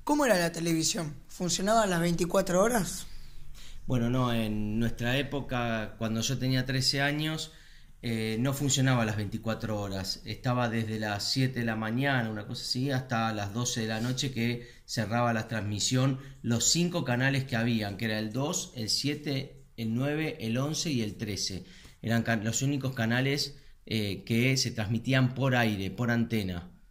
¿Cómo era la televisión? ¿Funcionaba a las 24 horas? Bueno, no, en nuestra época, cuando yo tenía 13 años, no funcionaba a las 24 horas. Estaba desde las 7 de la mañana, una cosa así, hasta las 12 de la noche que cerraba la transmisión los 5 canales que habían, que era el 2, el 7, el 9, el 11 y el 13. Eran los únicos canales que se transmitían por aire, por antena.